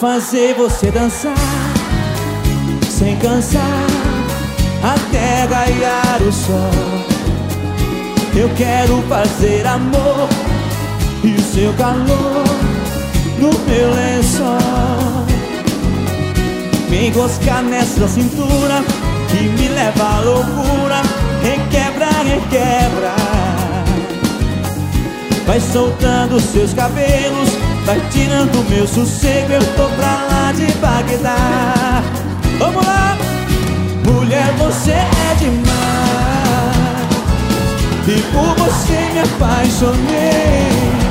fazer você dançar sem cansar até raiar o sol. Eu quero fazer amor e o seu calor no meu lençol. Me enroscar nessa cintura que me leva à loucura. Requebra, requebra. Vai soltando seus cabelos, vai tirando meu sossego. Eu tô pra lá de Bagdá. Vamos lá! Mulher, você é demais, e por você me apaixonei.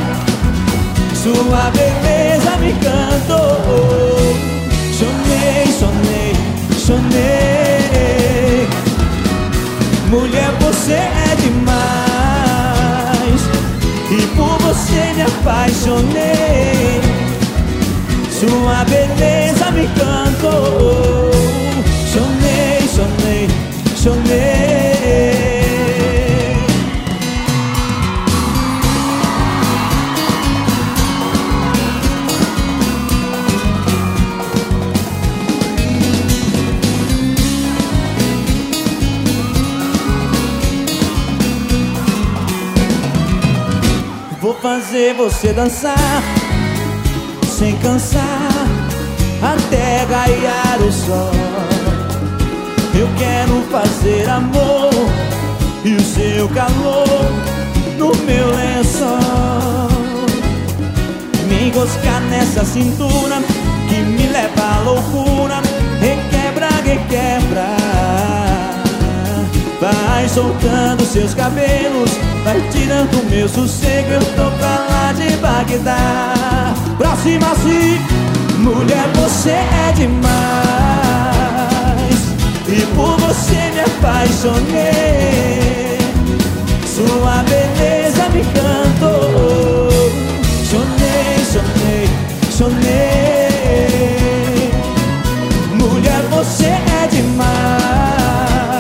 Sua beleza me encantou. Chonei, chonei, chonei. Mulher, você é demais, e por você me apaixonei. Sua beleza me encantou. Chonei, chonei, chonei. Vou fazer você dançar sem cansar até raiar o sol. Eu quero fazer amor e o seu calor no meu lençol. Me enroscar nessa cintura que me leva à loucura. Requebra, requebra. Vai soltando seus cabelos, vai tirando meu sossego. Eu tô pra lá de Bagdá. Pra cima assim. Mulher, você é demais, e por você me apaixonei. Sua beleza me encantou. Chonei, chonei, chonei. Mulher, você é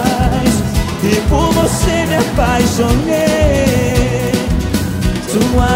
demais, e por você me apaixonei. Sua